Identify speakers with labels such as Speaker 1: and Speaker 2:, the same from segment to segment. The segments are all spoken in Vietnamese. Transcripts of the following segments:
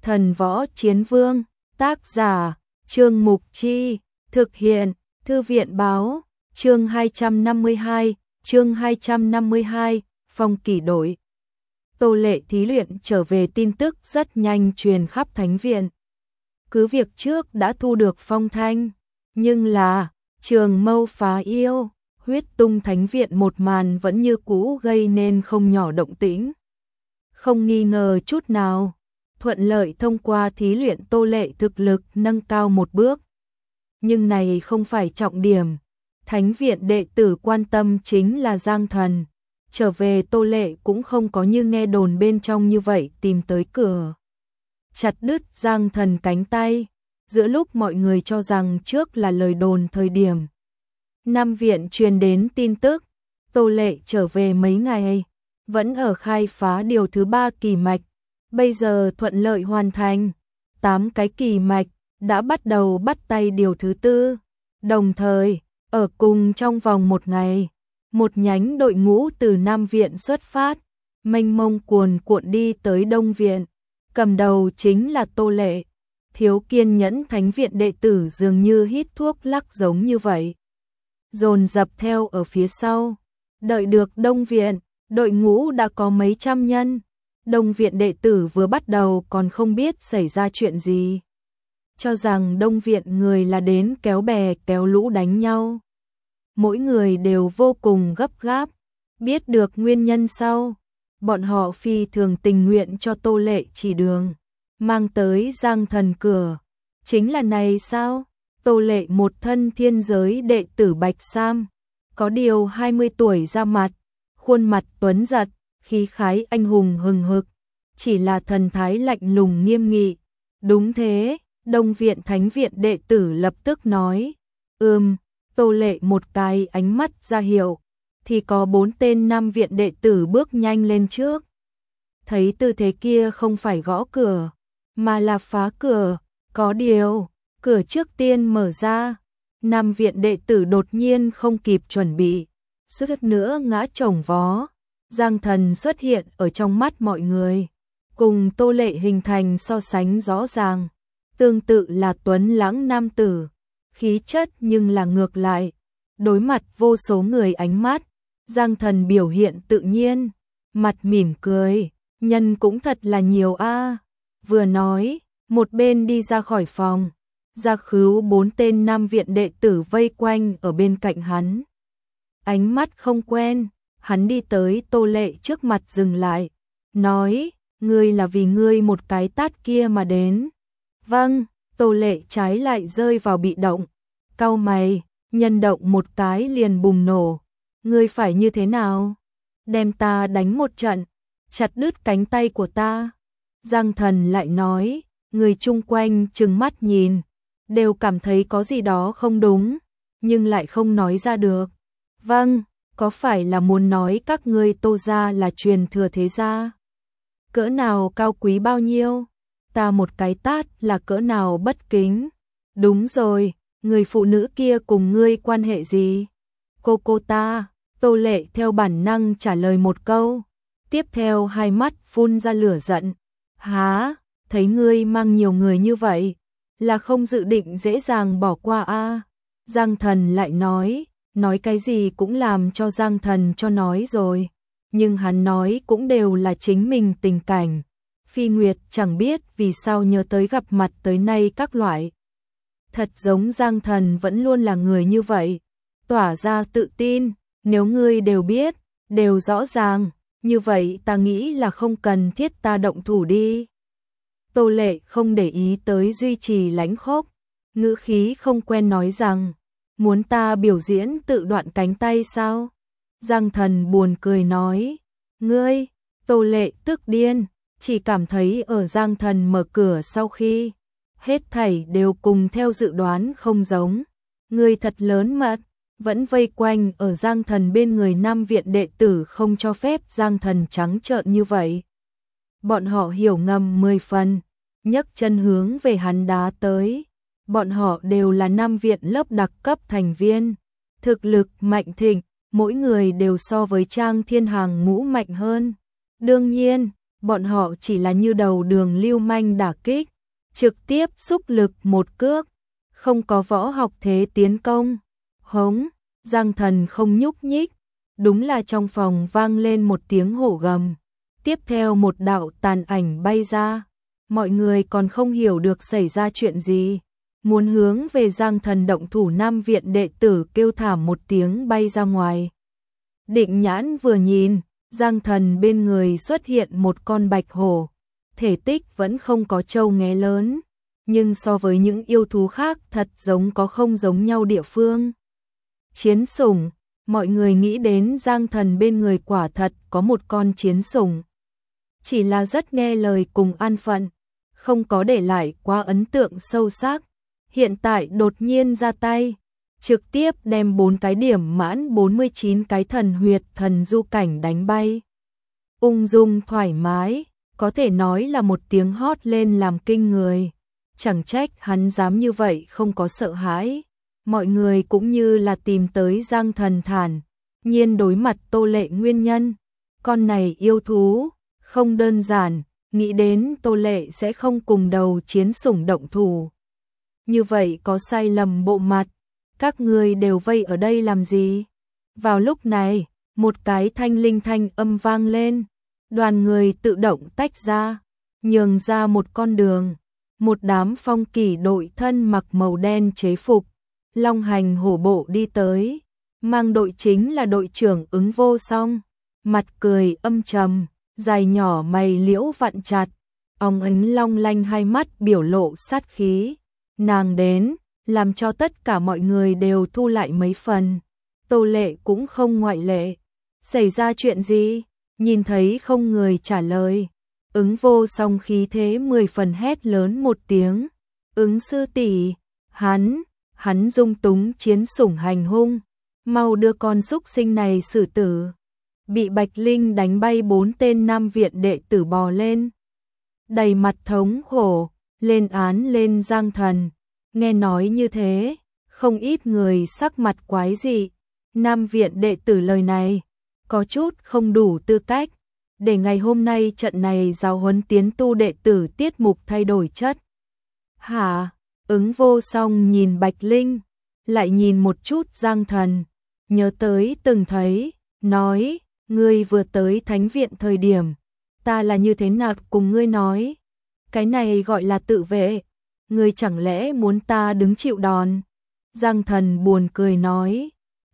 Speaker 1: Thần Võ Chiến Vương, tác giả, Trương Mục Chi, thực hiện, Thư viện báo, chương 252, phong kỷ đổi. Tô Lệ thí luyện trở về tin tức rất nhanh truyền khắp thánh viện. Cứ việc trước đã thu được phong thanh, nhưng là Trường Mâu phá yêu, huyết tung thánh viện một màn vẫn như cũ gây nên không nhỏ động tĩnh. Không nghi ngờ chút nào, thuận lợi thông qua thí luyện Tô Lệ thực lực nâng cao một bước. Nhưng này không phải trọng điểm, thánh viện đệ tử quan tâm chính là Giang Thần. Trở về Tô Lệ cũng không có như nghe đồn bên trong như vậy tìm tới cửa. Chặt đứt Giang Thần cánh tay, giữa lúc mọi người cho rằng trước là lời đồn thời điểm. Nam viện truyền đến tin tức, Tô Lệ trở về mấy ngày, vẫn ở khai phá điều thứ 3 kỳ mạch, bây giờ thuận lợi hoàn thành, 8 cái kỳ mạch, đã bắt đầu bắt tay điều thứ 4, đồng thời, ở cùng trong vòng một ngày, một nhánh đội ngũ từ Nam viện xuất phát, mênh mông cuồn cuộn đi tới Đông viện, cầm đầu chính là Tô Lệ. Thiếu kiên nhẫn thánh viện đệ tử dường như hít thuốc lắc giống như vậy, dồn dập theo ở phía sau. Đợi được Đông viện, đội ngũ đã có mấy trăm nhân. Đông viện đệ tử vừa bắt đầu còn không biết xảy ra chuyện gì, cho rằng Đông viện người là đến kéo bè kéo lũ đánh nhau. Mỗi người đều vô cùng gấp gáp, biết được nguyên nhân sau, bọn họ phi thường tình nguyện cho Tô Lệ chỉ đường, mang tới Giang Thần cửa. Chính là này sao? Tô Lệ một thân thiên giới đệ tử Bạch Sam, có điều 20 tuổi ra mặt, khuôn mặt tuấn giật, khí khái anh hùng hừng hực, chỉ là thần thái lạnh lùng nghiêm nghị. Đúng thế, Đông viện thánh viện đệ tử lập tức nói, Tô Lệ một cái ánh mắt ra hiệu, thì có 4 tên Nam viện đệ tử bước nhanh lên trước. Thấy tư thế kia không phải gõ cửa, mà là phá cửa, có điều, cửa trước tiên mở ra, Nam viện đệ tử đột nhiên không kịp chuẩn bị, suýt nữa ngã chồng vó. Giang Thần xuất hiện ở trong mắt mọi người, cùng Tô Lệ hình thành so sánh rõ ràng, tương tự là tuấn lãng nam tử, khí chất nhưng là ngược lại, đối mặt vô số người ánh mắt, Giang Thần biểu hiện tự nhiên, mặt mỉm cười, nhân cũng thật là nhiều a. Vừa nói, một bên đi ra khỏi phòng, ra khứu 4 tên Nam viện đệ tử vây quanh ở bên cạnh hắn. Ánh mắt không quen, hắn đi tới Tô Lệ trước mặt dừng lại, nói, ngươi là vì ngươi một cái tát kia mà đến. Vâng, Tô Lệ trái lại rơi vào bị động, cau mày, nhân động một cái liền bùng nổ. Ngươi phải như thế nào? Đem ta đánh một trận, chặt đứt cánh tay của ta. Giang Thần lại nói, người chung quanh trừng mắt nhìn, đều cảm thấy có gì đó không đúng, nhưng lại không nói ra được. Vâng, có phải là muốn nói các ngươi Tô gia là truyền thừa thế gia? Cỡ nào cao quý bao nhiêu? Ta một cái tát là cỡ nào bất kính? Đúng rồi, người phụ nữ kia cùng ngươi quan hệ gì? Cô ta, Tô Lệ theo bản năng trả lời một câu, tiếp theo hai mắt phun ra lửa giận. Há, thấy ngươi mang nhiều người như vậy, là không dự định dễ dàng bỏ qua a? Giang Thần lại nói cái gì cũng làm cho Giang Thần cho nói rồi, nhưng hắn nói cũng đều là chính mình tình cảnh. Phi Nguyệt chẳng biết vì sao nhớ tới gặp mặt tới nay các loại. Thật giống Giang Thần vẫn luôn là người như vậy, tỏa ra tự tin, nếu ngươi đều biết, đều rõ ràng, như vậy ta nghĩ là không cần thiết ta động thủ đi. Tô Lệ không để ý tới duy trì lãnh khốc, ngữ khí không quen nói rằng, muốn ta biểu diễn tự đoạn cánh tay sao? Giang Thần buồn cười nói, ngươi, Tô Lệ tức điên, chỉ cảm thấy ở Giang Thần mở cửa sau khi, hết thảy đều cùng theo dự đoán không giống. Ngươi thật lớn mật, vẫn vây quanh ở Giang Thần bên người Nam viện đệ tử không cho phép Giang Thần trắng trợn như vậy. Bọn họ hiểu ngầm 10 phần, nhấc chân hướng về hắn đá tới. Bọn họ đều là Nam viện lớp đặc cấp thành viên, thực lực mạnh thịnh, mỗi người đều so với Trang Thiên Hàng ngũ mạnh hơn. Đương nhiên, bọn họ chỉ là như đầu đường lưu manh đả kích, trực tiếp xúc lực một cước, không có võ học thế tiến công. Hống, Giang Thần không nhúc nhích, đúng là trong phòng vang lên một tiếng hổ gầm, tiếp theo một đạo tàn ảnh bay ra, mọi người còn không hiểu được xảy ra chuyện gì, muốn hướng về Giang Thần động thủ, Nam viện đệ tử kêu thảm một tiếng bay ra ngoài. Định Nhãn vừa nhìn, Giang Thần bên người xuất hiện một con bạch hổ, thể tích vẫn không có trâu nghé lớn, nhưng so với những yêu thú khác thật giống có không giống nhau địa phương. Chiến sủng, mọi người nghĩ đến Giang Thần bên người quả thật có một con chiến sủng. Chỉ là rất nghe lời cùng an phận, không có để lại quá ấn tượng sâu sắc. Hiện tại đột nhiên ra tay, trực tiếp đem 4 cái điểm mãn 49 cái thần huyệt thần du cảnh đánh bay. Ung dung thoải mái, có thể nói là một tiếng hót lên làm kinh người. Chẳng trách hắn dám như vậy, không có sợ hãi. Mọi người cũng như là tìm tới Giang Thần thản nhiên đối mặt Tô Lệ nguyên nhân. Con này yêu thú, không đơn giản, nghĩ đến Tô Lệ sẽ không cùng đầu chiến sủng động thủ. Như vậy có sai lầm bộ mặt, các ngươi đều vây ở đây làm gì? Vào lúc này, một cái thanh linh thanh âm vang lên, đoàn người tự động tách ra, nhường ra một con đường. Một đám phong kỷ đội thân mặc màu đen chế phục, long hành hổ bộ đi tới, mang đội chính là đội trưởng Ứng Vô Song, mặt cười âm trầm, dài nhỏ mày liễu vặn chặt, óng ánh long lanh hai mắt biểu lộ sát khí. Nàng đến, làm cho tất cả mọi người đều thu lại mấy phần. Tô Lệ cũng không ngoại lệ. Xảy ra chuyện gì? Nhìn thấy không người trả lời, Ứng Vô Song khí thế 10 phần hét lớn một tiếng. Ứng sư tỷ, hắn dung túng chiến sủng hành hung, mau đưa con súc sinh này xử tử. Bị Bạch Linh đánh bay 4 tên Nam viện đệ tử bò lên, đầy mặt thống khổ, lên án lên Giang Thần. Nghe nói như thế, không ít người sắc mặt quái dị. Nam viện đệ tử lời này có chút không đủ tư cách để ngày hôm nay trận này giáo huấn tiến tu đệ tử tiết mục thay đổi chất. Hả? Ứng Vô Song nhìn Bạch Linh, lại nhìn một chút Giang Thần, nhớ tới từng thấy, nói, ngươi vừa tới thánh viện thời điểm, ta là như thế nào cùng ngươi nói, cái này gọi là tự vệ, ngươi chẳng lẽ muốn ta đứng chịu đòn? Giang Thần buồn cười nói,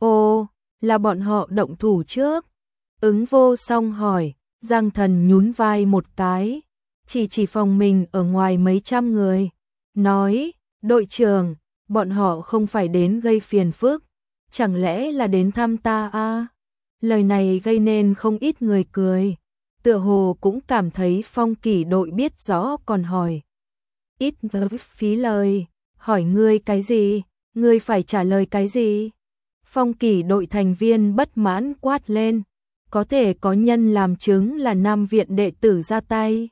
Speaker 1: ô, là bọn họ động thủ trước. Ứng Vô Song hỏi, Giang Thần nhún vai một cái, chỉ phòng mình ở ngoài mấy trăm người, nói, đội trưởng, bọn họ không phải đến gây phiền phức, chẳng lẽ là đến thăm ta à? Lời này gây nên không ít người cười, tựa hồ cũng cảm thấy phong kỷ đội biết rõ còn hỏi. Ít phí lời, hỏi ngươi cái gì, ngươi phải trả lời cái gì? Phong kỷ đội thành viên bất mãn quát lên, có thể có nhân làm chứng là Nam viện đệ tử ra tay.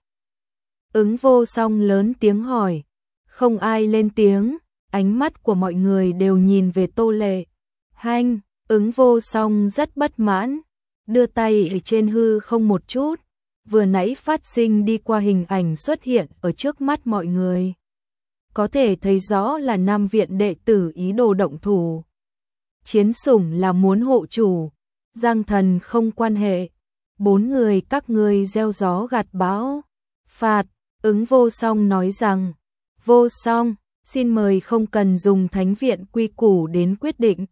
Speaker 1: Ứng Vô Song lớn tiếng hỏi, không ai lên tiếng, ánh mắt của mọi người đều nhìn về Tô Lệ. Hanh, Ứng Vô Song rất bất mãn, đưa tay ở trên hư không một chút, vừa nãy phát sinh đi qua hình ảnh xuất hiện ở trước mắt mọi người. Có thể thấy rõ là Nam viện đệ tử ý đồ động thủ. Chiến sủng là muốn hộ chủ, Giang Thần không quan hệ. 4 người các ngươi gieo gió gặt bão. Phạt, Ứng Vô Song nói rằng, Vô Song, xin mời không cần dùng thánh viện quy củ đến quyết định.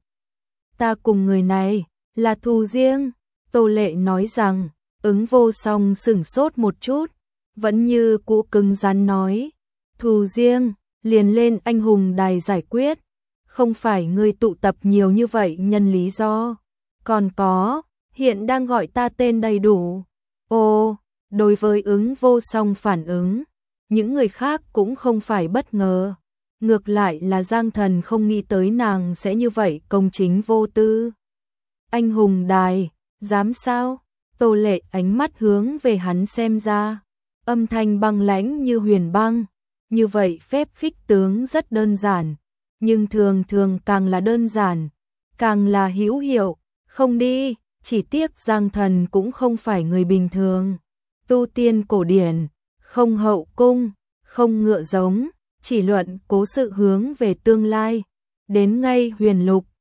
Speaker 1: Ta cùng người này, là thù riêng. Tô Lệ nói rằng, Ứng Vô Song sửng sốt một chút, vẫn như cũ cứng rắn nói, thù riêng, liền lên anh hùng đài giải quyết. Không phải ngươi tụ tập nhiều như vậy nhân lý do. Còn có, hiện đang gọi ta tên đầy đủ. Ồ, đối với Ứng Vô Song phản ứng, những người khác cũng không phải bất ngờ. Ngược lại là Giang Thần không nghĩ tới nàng sẽ như vậy công chính vô tư. Anh hùng đài, dám sao? Tô Lệ ánh mắt hướng về hắn xem ra, âm thanh băng lãnh như huyền băng. Như vậy phép khích tướng rất đơn giản, nhưng thường thường càng là đơn giản, càng là hữu hiệu. Không đi, chỉ tiếc Giang Thần cũng không phải người bình thường. tu tiên cổ điển, không hậu cung, không ngựa giống, chỉ luận cố sự hướng về tương lai. Đến ngay Huyền Lục,